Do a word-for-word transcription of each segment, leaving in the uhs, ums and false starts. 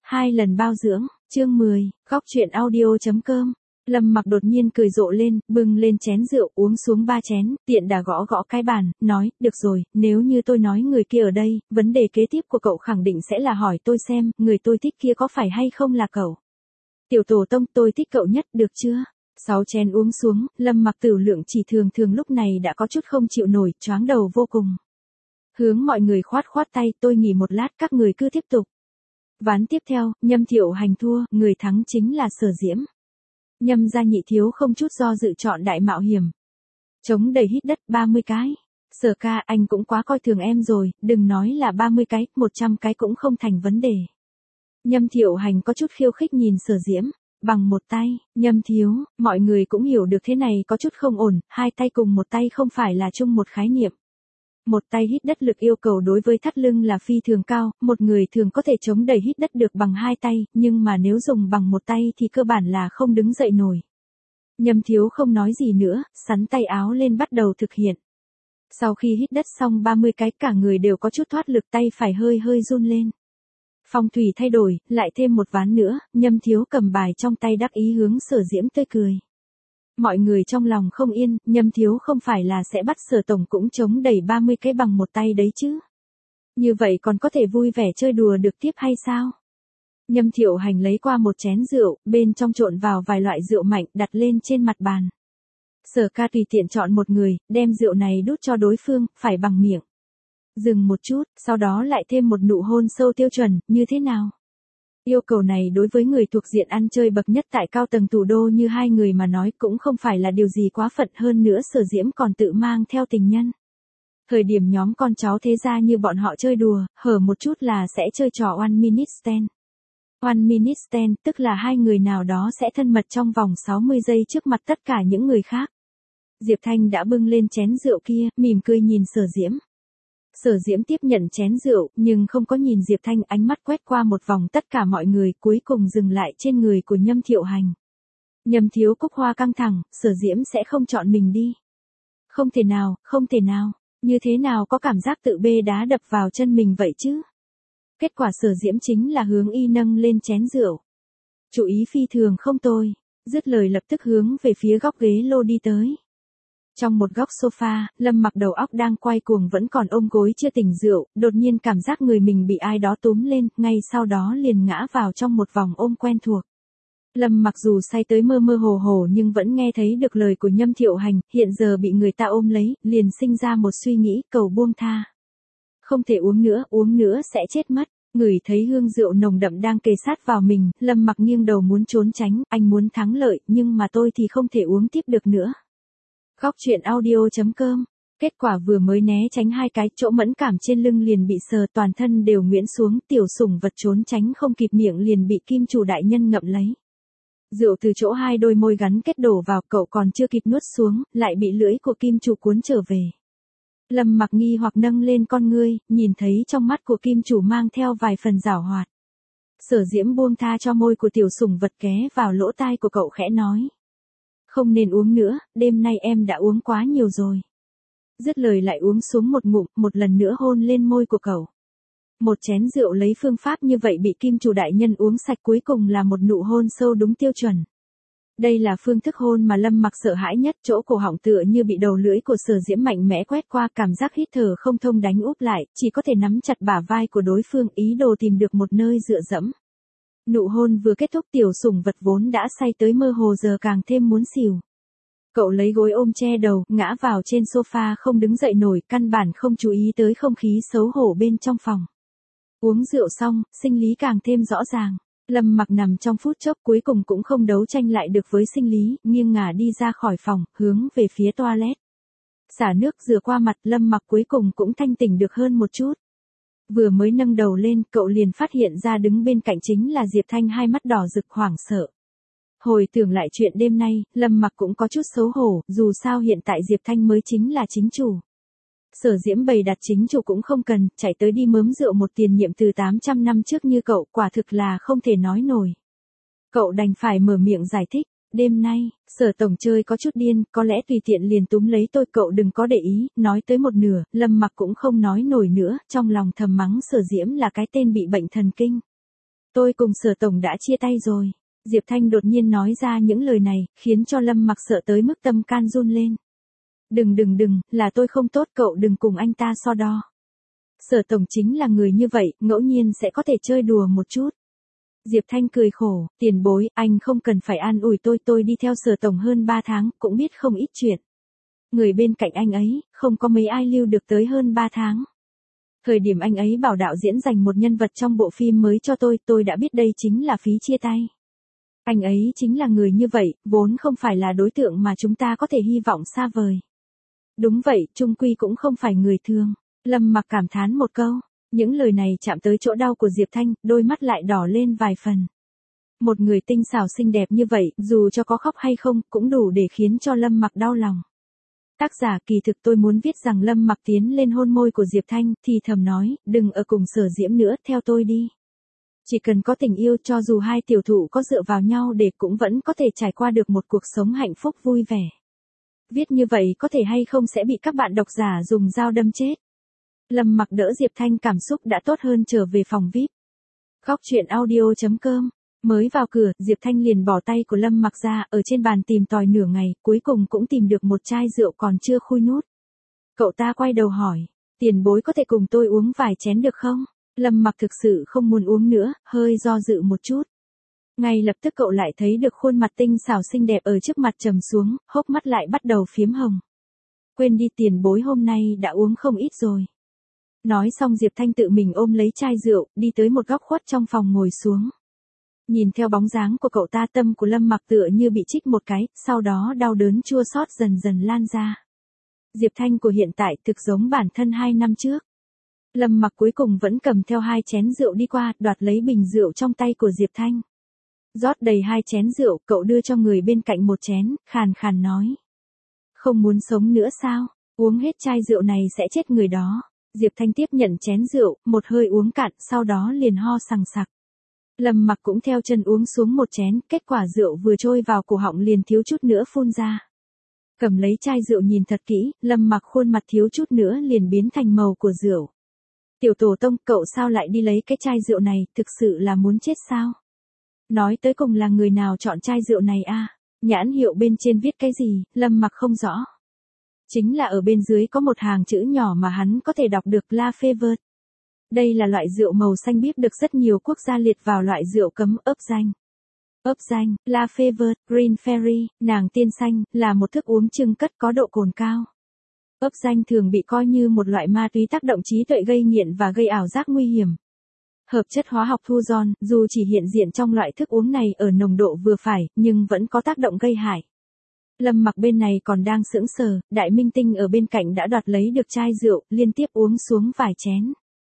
Hai lần bao dưỡng, chương mười, góc chuyện audio.com. Lâm Mặc đột nhiên cười rộ lên, bưng lên chén rượu uống xuống ba chén, tiện đà gõ gõ cái bàn, nói, được rồi, nếu như tôi nói người kia ở đây, vấn đề kế tiếp của cậu khẳng định sẽ là hỏi tôi xem, người tôi thích kia có phải hay không là cậu. Tiểu tổ tông, tôi thích cậu nhất, được chưa? Sáu chén uống xuống, Lâm Mặc Tử lượng chỉ thường thường lúc này đã có chút không chịu nổi, choáng đầu vô cùng. Hướng mọi người khoát khoát tay, tôi nghỉ một lát, các người cứ tiếp tục. Ván tiếp theo, Nhâm Thiệu Hành thua, người thắng chính là Sở Diễm. Nhâm gia nhị thiếu không chút do dự chọn đại mạo hiểm. Chống đầy hít đất ba mươi cái. Sở ca, anh cũng quá coi thường em rồi, đừng nói là ba mươi cái, một trăm cái cũng không thành vấn đề. Nhâm Thiệu Hành có chút khiêu khích nhìn Sở Diễm. Bằng một tay, Nhâm thiếu, mọi người cũng hiểu được thế này có chút không ổn, hai tay cùng một tay không phải là chung một khái niệm. Một tay hít đất lực yêu cầu đối với thắt lưng là phi thường cao, một người thường có thể chống đẩy hít đất được bằng hai tay, nhưng mà nếu dùng bằng một tay thì cơ bản là không đứng dậy nổi. Nhâm thiếu không nói gì nữa, sắn tay áo lên bắt đầu thực hiện. Sau khi hít đất xong ba mươi cái, cả người đều có chút thoát lực, tay phải hơi hơi run lên. Phong thủy thay đổi, lại thêm một ván nữa, Nhâm thiếu cầm bài trong tay đắc ý hướng Sở Diễm tươi cười. Mọi người trong lòng không yên, Nhâm thiếu không phải là sẽ bắt Sở tổng cũng chống đẩy ba mươi cái bằng một tay đấy chứ. Như vậy còn có thể vui vẻ chơi đùa được tiếp hay sao? Nhâm Thiệu Hành lấy qua một chén rượu, bên trong trộn vào vài loại rượu mạnh, đặt lên trên mặt bàn. Sở ca tùy tiện chọn một người, đem rượu này đút cho đối phương, phải bằng miệng. Dừng một chút, sau đó lại thêm một nụ hôn sâu tiêu chuẩn, như thế nào? Yêu cầu này đối với người thuộc diện ăn chơi bậc nhất tại cao tầng thủ đô như hai người mà nói cũng không phải là điều gì quá phận, hơn nữa Sở Diễm còn tự mang theo tình nhân. Thời điểm nhóm con cháu thế gia như bọn họ chơi đùa, hở một chút là sẽ chơi trò one minute stand. One minute stand, tức là hai người nào đó sẽ thân mật trong vòng sáu mươi giây trước mặt tất cả những người khác. Diệp Thanh đã bưng lên chén rượu kia, mỉm cười nhìn Sở Diễm. Sở Diễm tiếp nhận chén rượu, nhưng không có nhìn Diệp Thanh, ánh mắt quét qua một vòng tất cả mọi người, cuối cùng dừng lại trên người của Nhâm Thiệu Hành. Nhâm thiếu Cúc Hoa căng thẳng, Sở Diễm sẽ không chọn mình đi. Không thể nào, không thể nào, như thế nào có cảm giác tự bê đá đập vào chân mình vậy chứ? Kết quả Sở Diễm chính là hướng y nâng lên chén rượu. Chủ ý phi thường không tồi, dứt lời lập tức hướng về phía góc ghế lô đi tới. Trong một góc sofa, Lâm Mặc đầu óc đang quay cuồng vẫn còn ôm gối chưa tỉnh rượu, đột nhiên cảm giác người mình bị ai đó túm lên, ngay sau đó liền ngã vào trong một vòng ôm quen thuộc. Lâm Mặc dù say tới mơ mơ hồ hồ nhưng vẫn nghe thấy được lời của Nhâm Thiệu Hành, hiện giờ bị người ta ôm lấy, liền sinh ra một suy nghĩ, cầu buông tha. Không thể uống nữa, uống nữa sẽ chết mất. Ngửi thấy hương rượu nồng đậm đang kề sát vào mình, Lâm Mặc nghiêng đầu muốn trốn tránh, anh muốn thắng lợi, nhưng mà tôi thì không thể uống tiếp được nữa. Góc chuyện audio.com. Kết quả vừa mới né tránh hai cái, chỗ mẫn cảm trên lưng liền bị sờ, toàn thân đều nguyễn xuống, tiểu sủng vật trốn tránh không kịp, miệng liền bị kim chủ đại nhân ngậm lấy. Rượu từ chỗ hai đôi môi gắn kết đổ vào, cậu còn chưa kịp nuốt xuống, lại bị lưỡi của kim chủ cuốn trở về. Lâm Mặc nghi hoặc nâng lên con ngươi, nhìn thấy trong mắt của kim chủ mang theo vài phần giảo hoạt. Sở Diễm buông tha cho môi của tiểu sủng vật, ghé vào lỗ tai của cậu khẽ nói. Không nên uống nữa, đêm nay em đã uống quá nhiều rồi. Dứt lời lại uống xuống một ngụm, một lần nữa hôn lên môi của cậu. Một chén rượu lấy phương pháp như vậy bị kim chủ đại nhân uống sạch, cuối cùng là một nụ hôn sâu đúng tiêu chuẩn. Đây là phương thức hôn mà Lâm Mặc sợ hãi nhất, chỗ cổ họng tựa như bị đầu lưỡi của Sở Diễm mạnh mẽ quét qua, cảm giác hít thở không thông đánh úp lại, chỉ có thể nắm chặt bả vai của đối phương, ý đồ tìm được một nơi dựa dẫm. Nụ hôn vừa kết thúc, tiểu sủng vật vốn đã say tới mơ hồ giờ càng thêm muốn xỉu. Cậu lấy gối ôm che đầu, ngã vào trên sofa không đứng dậy nổi, căn bản không chú ý tới không khí xấu hổ bên trong phòng. Uống rượu xong, sinh lý càng thêm rõ ràng. Lâm Mặc nằm trong phút chốc, cuối cùng cũng không đấu tranh lại được với sinh lý, nghiêng ngả đi ra khỏi phòng, hướng về phía toilet. Xả nước rửa qua mặt, Lâm Mặc cuối cùng cũng thanh tỉnh được hơn một chút. Vừa mới nâng đầu lên, cậu liền phát hiện ra đứng bên cạnh chính là Diệp Thanh, hai mắt đỏ rực hoảng sợ. Hồi tưởng lại chuyện đêm nay, Lâm Mặc cũng có chút xấu hổ, dù sao hiện tại Diệp Thanh mới chính là chính chủ. Sở Diễm bày đặt chính chủ cũng không cần, chạy tới đi mớm rượu một tiền nhiệm từ tám trăm năm trước như cậu, quả thực là không thể nói nổi. Cậu đành phải mở miệng giải thích, đêm nay, Sở tổng chơi có chút điên, có lẽ tùy tiện liền túm lấy tôi, cậu đừng có để ý, nói tới một nửa, Lâm Mặc cũng không nói nổi nữa, trong lòng thầm mắng Sở Diễm là cái tên bị bệnh thần kinh. Tôi cùng Sở tổng đã chia tay rồi. Diệp Thanh đột nhiên nói ra những lời này, khiến cho Lâm Mặc sợ tới mức tâm can run lên. Đừng đừng đừng, là tôi không tốt, cậu đừng cùng anh ta so đo. Sở tổng chính là người như vậy, ngẫu nhiên sẽ có thể chơi đùa một chút. Diệp Thanh cười khổ, tiền bối, anh không cần phải an ủi tôi, tôi đi theo Sở tổng hơn ba tháng, cũng biết không ít chuyện. Người bên cạnh anh ấy, không có mấy ai lưu được tới hơn ba tháng. Thời điểm anh ấy bảo đạo diễn dành một nhân vật trong bộ phim mới cho tôi, tôi đã biết đây chính là phí chia tay. Anh ấy chính là người như vậy, vốn không phải là đối tượng mà chúng ta có thể hy vọng xa vời. Đúng vậy, chung quy cũng không phải người thường. Lâm Mặc cảm thán một câu, những lời này chạm tới chỗ đau của Diệp Thanh, đôi mắt lại đỏ lên vài phần. Một người tinh xảo xinh đẹp như vậy, dù cho có khóc hay không, cũng đủ để khiến cho Lâm Mặc đau lòng. Tác giả kỳ thực tôi muốn viết rằng Lâm Mặc tiến lên hôn môi của Diệp Thanh, thì thầm nói, đừng ở cùng Sở Diễm nữa, theo tôi đi. Chỉ cần có tình yêu, cho dù hai tiểu thụ có dựa vào nhau để cũng vẫn có thể trải qua được một cuộc sống hạnh phúc vui vẻ. Viết như vậy có thể hay không sẽ bị các bạn độc giả dùng dao đâm chết. Lâm Mặc đỡ Diệp Thanh cảm xúc đã tốt hơn trở về phòng vi ai pi. Góc truyện audio chấm com. Mới vào cửa, Diệp Thanh liền bỏ tay của Lâm Mặc ra, ở trên bàn tìm tòi nửa ngày, cuối cùng cũng tìm được một chai rượu còn chưa khui nút. Cậu ta quay đầu hỏi, tiền bối có thể cùng tôi uống vài chén được không? Lâm Mặc thực sự không muốn uống nữa, hơi do dự một chút. Ngay lập tức cậu lại thấy được khuôn mặt tinh xảo xinh đẹp ở trước mặt trầm xuống, hốc mắt lại bắt đầu phiếm hồng. Quên đi, tiền bối hôm nay đã uống không ít rồi. Nói xong Diệp Thanh tự mình ôm lấy chai rượu, đi tới một góc khuất trong phòng ngồi xuống. Nhìn theo bóng dáng của cậu ta, tâm của Lâm Mặc tựa như bị trích một cái, sau đó đau đớn chua xót dần dần lan ra. Diệp Thanh của hiện tại thực giống bản thân hai năm trước. Lâm Mặc cuối cùng vẫn cầm theo hai chén rượu đi qua, đoạt lấy bình rượu trong tay của Diệp Thanh. Rót đầy hai chén rượu, cậu đưa cho người bên cạnh một chén, khàn khàn nói. Không muốn sống nữa sao? Uống hết chai rượu này sẽ chết người đó. Diệp Thanh tiếp nhận chén rượu, một hơi uống cạn, sau đó liền ho sằng sặc. Lâm Mặc cũng theo chân uống xuống một chén, kết quả rượu vừa trôi vào cổ họng liền thiếu chút nữa phun ra. Cầm lấy chai rượu nhìn thật kỹ, Lâm Mặc khuôn mặt thiếu chút nữa liền biến thành màu của rượu. Tiểu tổ tông, cậu sao lại đi lấy cái chai rượu này, thực sự là muốn chết sao? Nói tới cùng là người nào chọn chai rượu này a? Nhãn hiệu bên trên viết cái gì, Lâm Mặc không rõ. Chính là ở bên dưới có một hàng chữ nhỏ mà hắn có thể đọc được, La Favor. Đây là loại rượu màu xanh biếc được rất nhiều quốc gia liệt vào loại rượu cấm, ấp danh. Ấp danh, La Favor, Green Fairy, nàng tiên xanh, là một thức uống chưng cất có độ cồn cao. Ấp danh thường bị coi như một loại ma túy tác động trí tuệ, gây nghiện và gây ảo giác nguy hiểm. Hợp chất hóa học thu giòn, dù chỉ hiện diện trong loại thức uống này ở nồng độ vừa phải, nhưng vẫn có tác động gây hại. Lâm Mặc bên này còn đang sững sờ, Đại Minh Tinh ở bên cạnh đã đoạt lấy được chai rượu, liên tiếp uống xuống vài chén.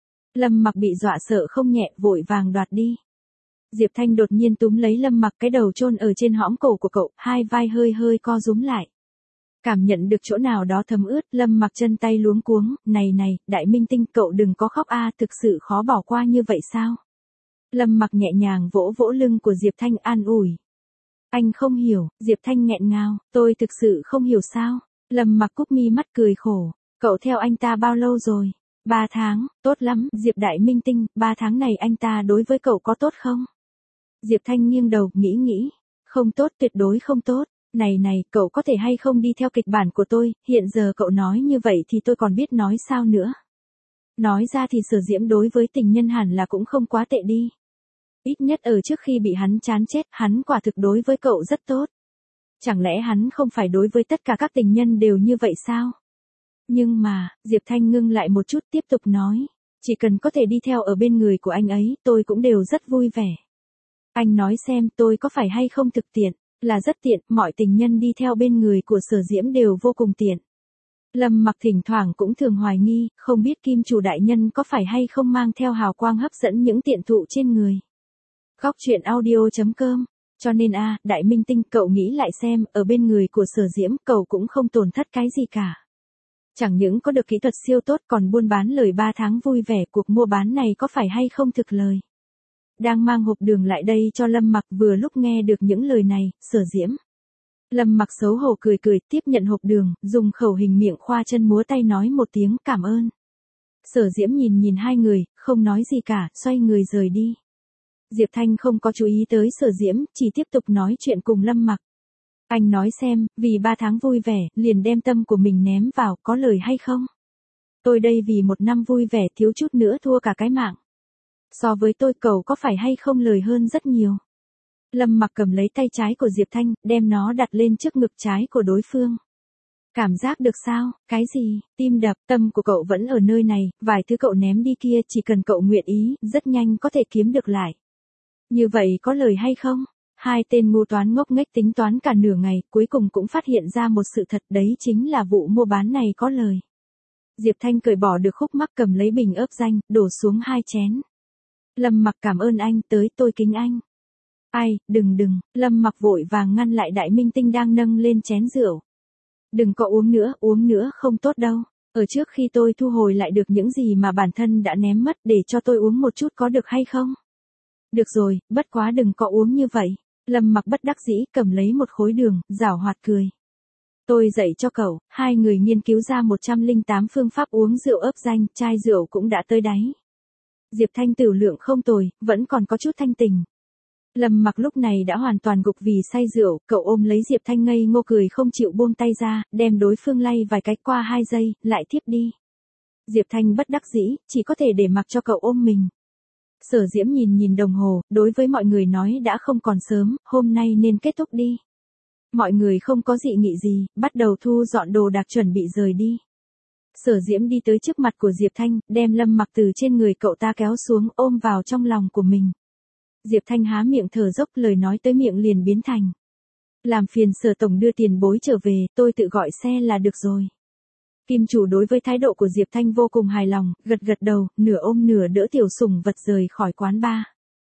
Lâm Mặc bị dọa sợ không nhẹ, vội vàng đoạt đi. Diệp Thanh đột nhiên túm lấy Lâm Mặc, cái đầu chôn ở trên hõm cổ của cậu, hai vai hơi hơi co rúm lại. Cảm nhận được chỗ nào đó thấm ướt, Lâm Mặc chân tay luống cuống, này này, Đại Minh Tinh, cậu đừng có khóc a, thực sự khó bỏ qua như vậy sao? Lâm Mặc nhẹ nhàng vỗ vỗ lưng của Diệp Thanh, an ủi. Anh không hiểu, Diệp Thanh nghẹn ngào, tôi thực sự không hiểu sao? Lâm Mặc cúp mi mắt cười khổ, cậu theo anh ta bao lâu rồi? Ba tháng, tốt lắm, Diệp Đại Minh Tinh, ba tháng này anh ta đối với cậu có tốt không? Diệp Thanh nghiêng đầu, nghĩ nghĩ, không tốt, tuyệt đối không tốt. Này này, cậu có thể hay không đi theo kịch bản của tôi, hiện giờ cậu nói như vậy thì tôi còn biết nói sao nữa. Nói ra thì Sở Diễm đối với tình nhân hẳn là cũng không quá tệ đi. Ít nhất ở trước khi bị hắn chán chết, hắn quả thực đối với cậu rất tốt. Chẳng lẽ hắn không phải đối với tất cả các tình nhân đều như vậy sao? Nhưng mà, Diệp Thanh ngưng lại một chút, tiếp tục nói, chỉ cần có thể đi theo ở bên người của anh ấy, tôi cũng đều rất vui vẻ. Anh nói xem, tôi có phải hay không thực tiện? Là rất tiện, mọi tình nhân đi theo bên người của Sở Diễm đều vô cùng tiện. Lâm Mặc thỉnh thoảng cũng thường hoài nghi, không biết kim chủ đại nhân có phải hay không mang theo hào quang hấp dẫn những tiện thụ trên người. Góc truyện audio chấm com. Cho nên a, Đại Minh Tinh, cậu nghĩ lại xem, ở bên người của Sở Diễm, cậu cũng không tổn thất cái gì cả. Chẳng những có được kỹ thuật siêu tốt, còn buôn bán lời ba tháng vui vẻ, cuộc mua bán này có phải hay không thực lời. Đang mang hộp đường lại đây cho Lâm Mặc, vừa lúc nghe được những lời này, Sở Diễm. Lâm Mặc xấu hổ cười cười, tiếp nhận hộp đường, dùng khẩu hình miệng khoa chân múa tay nói một tiếng cảm ơn. Sở Diễm nhìn nhìn hai người, không nói gì cả, xoay người rời đi. Diệp Thanh không có chú ý tới Sở Diễm, chỉ tiếp tục nói chuyện cùng Lâm Mặc. Anh nói xem, vì ba tháng vui vẻ, liền đem tâm của mình ném vào, có lời hay không? Tôi đây vì một năm vui vẻ thiếu chút nữa thua cả cái mạng. So với tôi cậu có phải hay không lời hơn rất nhiều. Lâm Mặc cầm lấy tay trái của Diệp Thanh, đem nó đặt lên trước ngực trái của đối phương. Cảm giác được sao, cái gì, tim đập, tâm của cậu vẫn ở nơi này, vài thứ cậu ném đi kia chỉ cần cậu nguyện ý, rất nhanh có thể kiếm được lại. Như vậy có lời hay không? Hai tên ngu toán ngốc nghếch tính toán cả nửa ngày, cuối cùng cũng phát hiện ra một sự thật, đấy chính là vụ mua bán này có lời. Diệp Thanh cởi bỏ được khúc mắc, cầm lấy bình ớp danh, đổ xuống hai chén. Lâm Mặc cảm ơn anh, tới tôi kính anh. Ai, đừng đừng, Lâm Mặc vội vàng ngăn lại đại minh tinh đang nâng lên chén rượu. Đừng có uống nữa, uống nữa không tốt đâu. Ở trước khi tôi thu hồi lại được những gì mà bản thân đã ném mất, để cho tôi uống một chút có được hay không? Được rồi, bất quá đừng có uống như vậy. Lâm Mặc bất đắc dĩ cầm lấy một khối đường, giảo hoạt cười. Tôi dạy cho cậu, hai người nghiên cứu ra một trăm lẻ tám phương pháp uống rượu ớp danh, chai rượu cũng đã tới đáy. Diệp Thanh tiểu lượng không tồi, vẫn còn có chút thanh tình. Lâm Mặc lúc này đã hoàn toàn gục vì say rượu, cậu ôm lấy Diệp Thanh ngây ngô cười không chịu buông tay ra, đem đối phương lay vài cái qua hai giây, lại thiếp đi. Diệp Thanh bất đắc dĩ, chỉ có thể để mặc cho cậu ôm mình. Sở Diễm nhìn nhìn đồng hồ, đối với mọi người nói đã không còn sớm, hôm nay nên kết thúc đi. Mọi người không có dị nghị gì, bắt đầu thu dọn đồ đạc chuẩn bị rời đi. Sở Diễm đi tới trước mặt của Diệp Thanh, đem Lâm Mặc từ trên người cậu ta kéo xuống, ôm vào trong lòng của mình. Diệp Thanh há miệng thở dốc, lời nói tới miệng liền biến thành. Làm phiền Sở tổng đưa tiền bối trở về, tôi tự gọi xe là được rồi. Kim chủ đối với thái độ của Diệp Thanh vô cùng hài lòng, gật gật đầu, nửa ôm nửa đỡ tiểu sủng vật rời khỏi quán bar.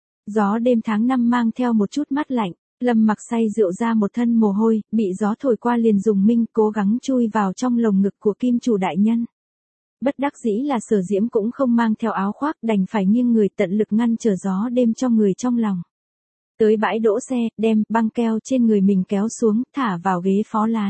Gió đêm tháng năm mang theo một chút mát lạnh, Lâm Mặc say rượu ra một thân mồ hôi, bị gió thổi qua liền dùng minh cố gắng chui vào trong lồng ngực của kim chủ đại nhân. Bất đắc dĩ là Sở Diễm cũng không mang theo áo khoác, đành phải nghiêng người tận lực ngăn trở gió đêm cho người trong lòng. Tới bãi đỗ xe, đem băng keo trên người mình kéo xuống, thả vào ghế phó lái.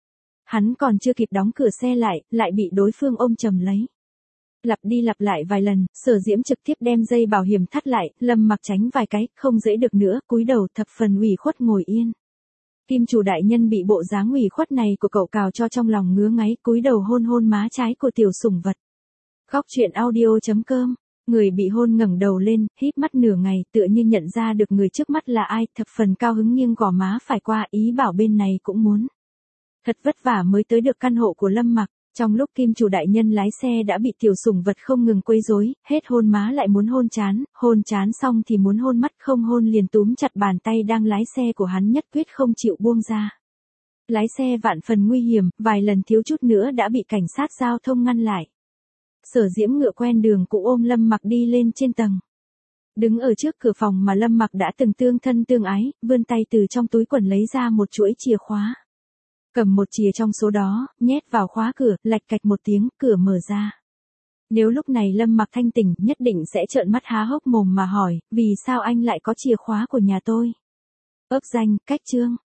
Hắn còn chưa kịp đóng cửa xe lại, lại bị đối phương ôm chầm lấy. Lặp đi lặp lại vài lần, Sở Diễm trực tiếp đem dây bảo hiểm thắt lại, Lâm Mặc tránh vài cái, không dễ được nữa, cúi đầu thập phần ủy khuất ngồi yên. Kim chủ đại nhân bị bộ dáng ủy khuất này của cậu cào cho trong lòng ngứa ngáy, cúi đầu hôn hôn má trái của tiểu sủng vật. Góc truyện audio chấm com, người bị hôn ngẩng đầu lên, híp mắt nửa ngày, tựa như nhận ra được người trước mắt là ai, thập phần cao hứng nghiêng gò má phải qua, ý bảo bên này cũng muốn. Thật vất vả mới tới được căn hộ của Lâm Mặc, trong lúc kim chủ đại nhân lái xe đã bị tiểu sủng vật không ngừng quấy rối, hết hôn má lại muốn hôn trán, hôn trán xong thì muốn hôn mắt, không hôn liền túm chặt bàn tay đang lái xe của hắn, nhất quyết không chịu buông ra. Lái xe vạn phần nguy hiểm, vài lần thiếu chút nữa đã bị cảnh sát giao thông ngăn lại. Sở Diễm ngựa quen đường cũ ôm Lâm Mặc đi lên trên tầng. Đứng ở trước cửa phòng mà Lâm Mặc đã từng tương thân tương ái, vươn tay từ trong túi quần lấy ra một chuỗi chìa khóa. Cầm một chìa trong số đó, nhét vào khóa cửa, lạch cạch một tiếng, cửa mở ra. Nếu lúc này Lâm Mặc thanh tỉnh, nhất định sẽ trợn mắt há hốc mồm mà hỏi, vì sao anh lại có chìa khóa của nhà tôi? Ấp danh, cách chương.